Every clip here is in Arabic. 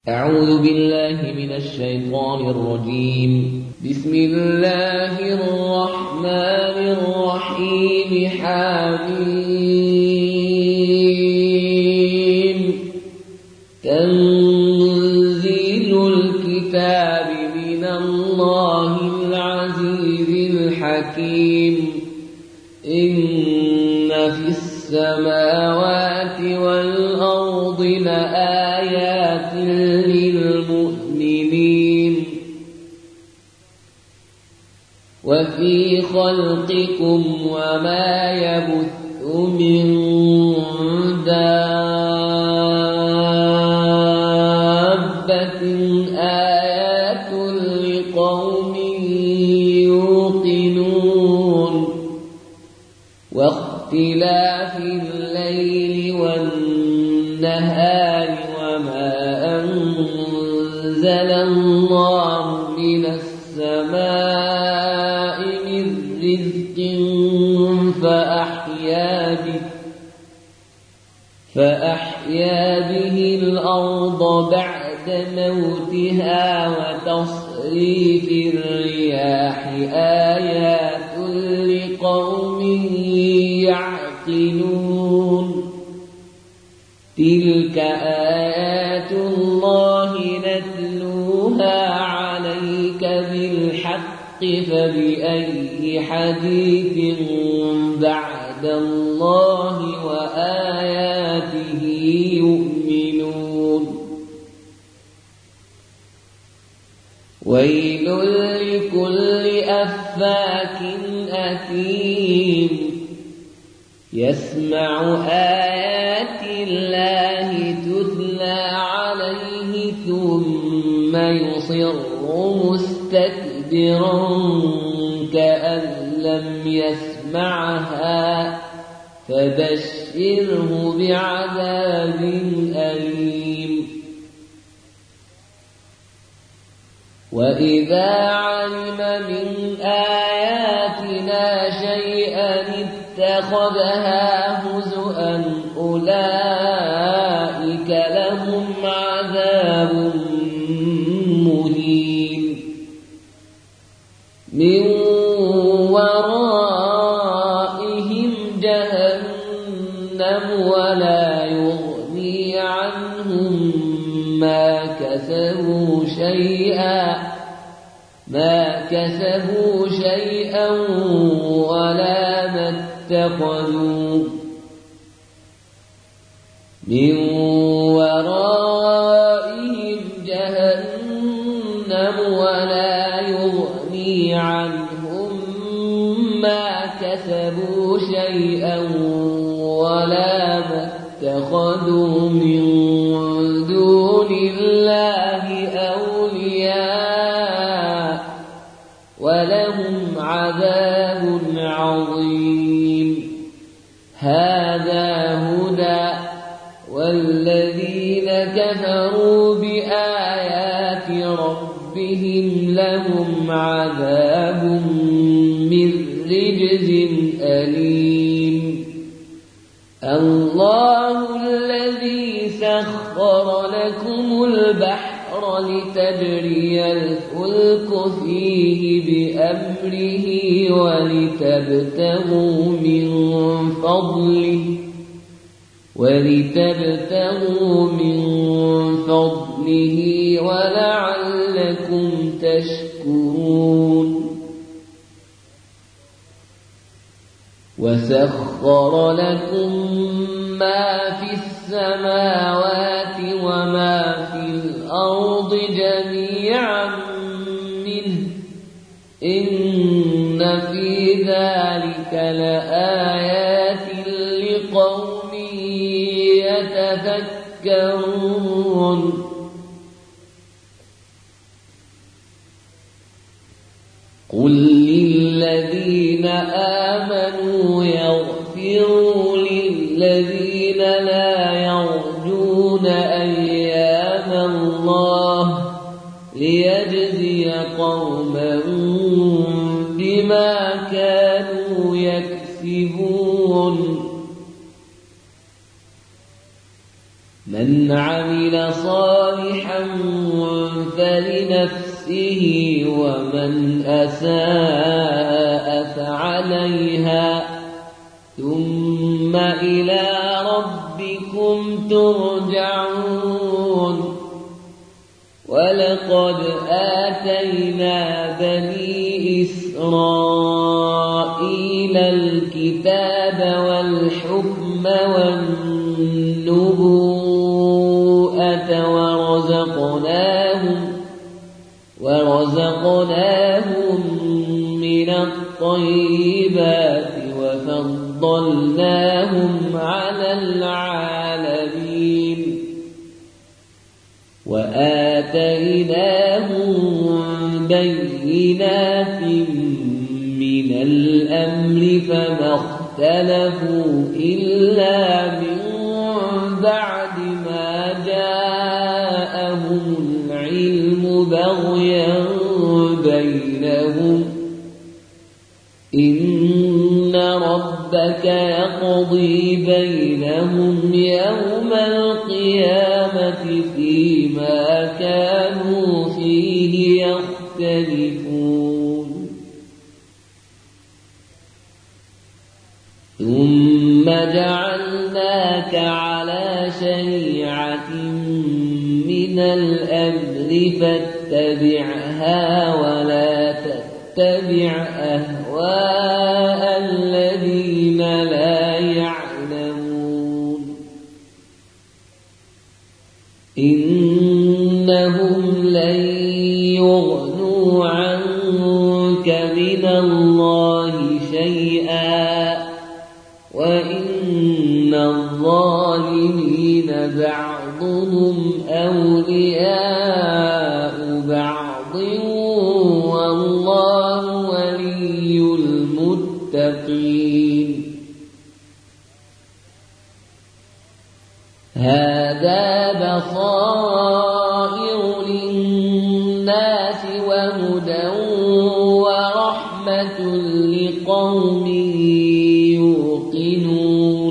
أعوذ بالله من الشيطان الرجيم. بسم الله الرحمن الرحيم. حميم. تنزيل الكتاب من الله العزيز الحكيم. إن في السماوات والأرض لآيات للمؤمنين وفي خلقكم وما يبث من دابة آيات لقوم يوقنون واختلاف الليل والنهار وما أنزل الله من السماء من رزق فأحيا به الأرض بعد موتها وتصريف الرياح آيات لقوم يعقلون. تلك آيات الله نتلوها عليك بالحق فبأي حديث بعد الله وآياته يؤمنون. ويل لكل أفاك أثيم يسمع آيات الله تتلى عليه ثم يصر مستكبرا كأن لم يسمعها فبشره بعذاب أليم. وإذا علم من آياتنا شيئا اتخذها هزؤا أولئك لهم عذاب مهين من ورائهم جهنم ولا يغني عنهم ما كسبوا شيئا ولا ما اتخذوا من ورائهم جهنم ولا يغني عنهم ما كسبوا شيئا ولا ما اتخذوا من دون الله أولياء ولهم عذاب عظيم. هذا هدى والذين كفروا بآيات ربهم لهم عذاب من رجز أليم. الله الذي سخر لكم البحر لتجري الفلك فيه بأمره ولتبتغوا من فضله ولعلكم تشكرون. وسخر لكم ما في السماوات وما في الأرض جميعا منه إن في ذلك لآيات لقوم يتفكرون. قل للذين آمنوا يغفروا للذين لا يرجون أيام الله ليجزي قوما بما كانوا يكسبون. من عمل عمل صالحا فلنفسه ومن أساء فعليها ثم إلى ربكم ترجعون ولقد آتينا بني إسرائيل الكتاب والحكم والنبوءة ورزقناهم من الطيبات وفضلناهم على العالمين وآتيناهم بينات من الأمر فما اختلفوا إلا من بعد ما جاءهم العلم بغيا بينهم إن ربك يقضي بينهم يوم القيامة فيما كانوا فيه يختلفون ثم جعلناك على شريعة من الأمر فاتبعها ولا تتبع أهواء الذين لا يعلمون إنهم لن يغنوا عنك من الله شيئا وإن الظالمين بعضهم أولياء بعض والله ولي المتقين هذا بصائر للناس وهدى ورحمة لقوم يوقنون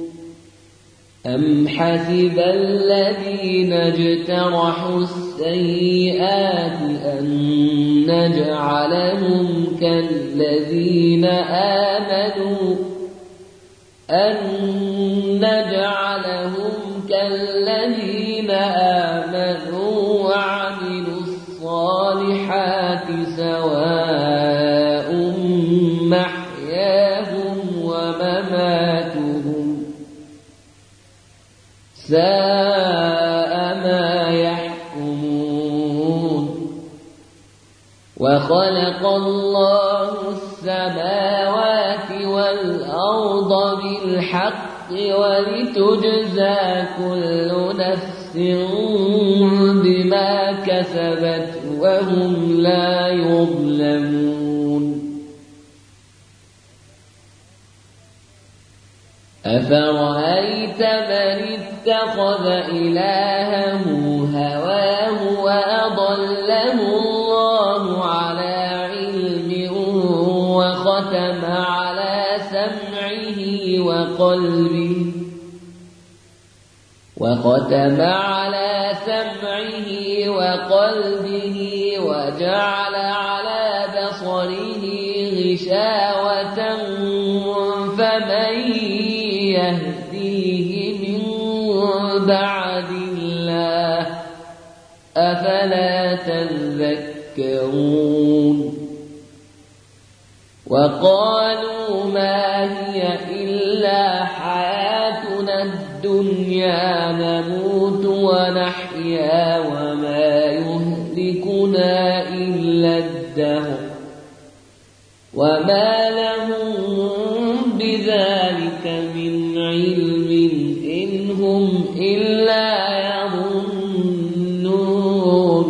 أم حسب الذين اجترحوا السيئات أن نجعلهم كالذين آمنوا وعملوا الصالحات سواء محياهم ومماتهم ساء ما يحكمون وخلق الله السماوات والأرض بالحق ولتجزى كل نفس بما كسبت وهم لا يظلمون أفرأيت من اتخذ إلهه هواه وأضله الله على علم وختم على سمعه وقلبه وجعل على بصره غشاوة فمن يهديه من بعد الله أفلا تذكرون وقالوا ما هي إلا حياتنا الدنيا نموت ونحيا وما يهلكنا إلا الدهر وما لهم بذلك من علم إن هم إلا يظنون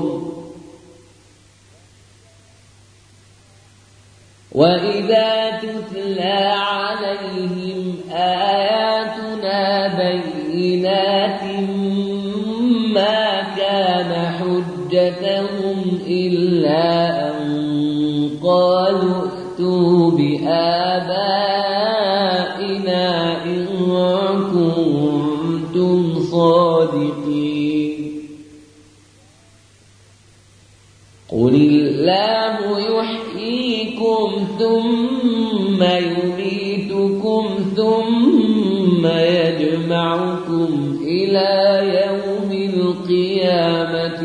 وإذا تتلى عليهم آياتنا بينات ما كان حجتهم إلا أن قالوا ائتوا بآبائنا إن كنتم صادقين قل الله يحييكم ثم يميتكم ثم يجمعكم إلى يوم القيامة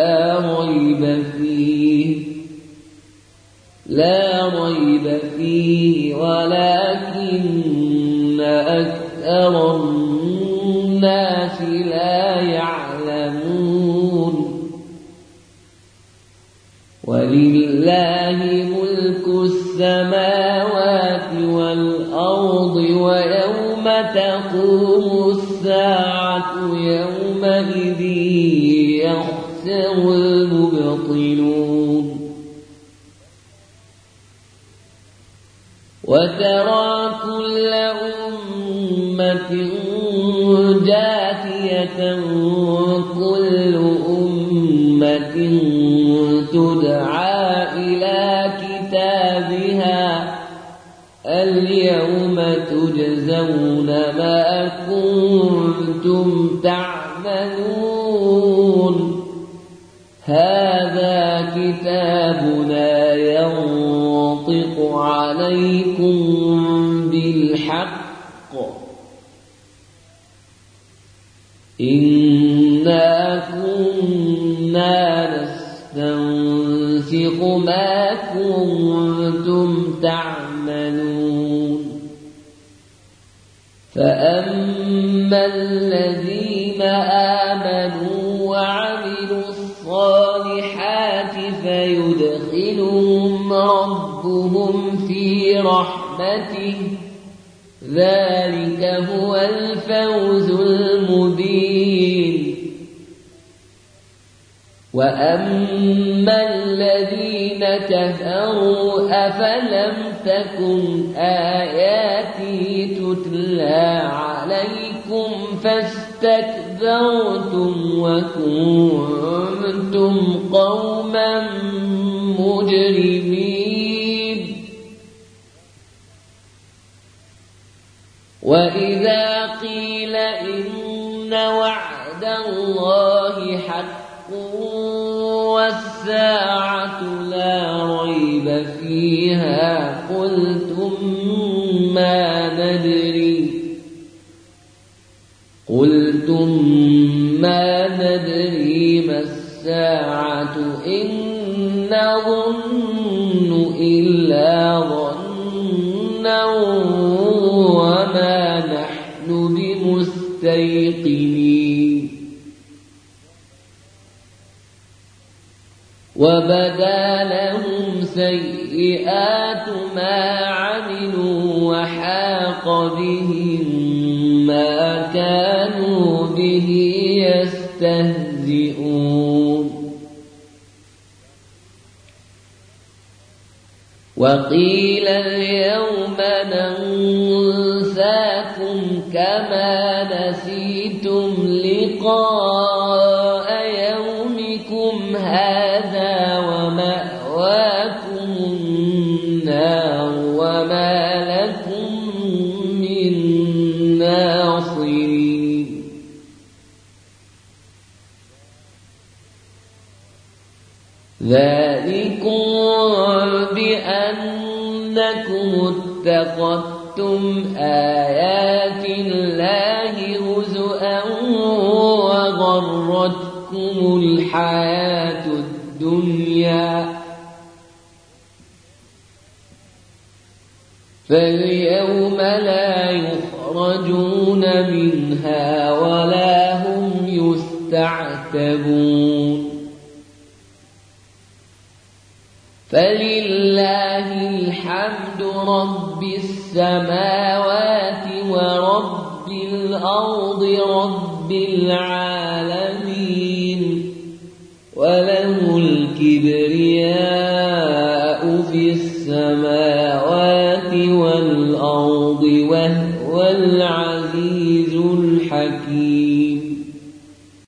لا ريب فيه ولكن أكثر الناس لا يعلمون ولله ملك السماوات والأرض ويوم تقوم الساعة يومئذ يخسر المبطلون وترى كل أمة جاثية كل أمة تدعى إلى كتابها اليوم تجزون ما كنتم تعملون هذا كتابنا ينطق عليكم بالحق إنا كنا نستنسخ ما كنتم تعملون فأما الذين آمنوا وعملوا الصالحات فيدخلهم ربهم في رحمته ذلك هو الفوز المبين وأما الذين كفروا أفلم تكن آياتي تتلى عليكم فاستكبرتم وكنتم قوما مجرمين وإذا قيل إن وعد الله حق والساعة لا ريب فيها قلتم ما ندري ما الساعة إن نظن إلا ظنا وما نحن بمستيقنين وبدا لهم سيئات ما عملوا وحاق بهم ما كانوا به يستهزئون وقيل اليوم ننساكم كما نسيتم لقاء يومكم هذا ومأواكم النار وما لكم من ناصرين ذلكم بأنكم اتخذتم آيات الله هزؤا وغرتكم الحياة الدنيا فاليوم لا يخرجون منها ولا هم يستعتبون فلله الحمد رب السماوات ورب الأرض رب العالمين وله الكبرياء في السماء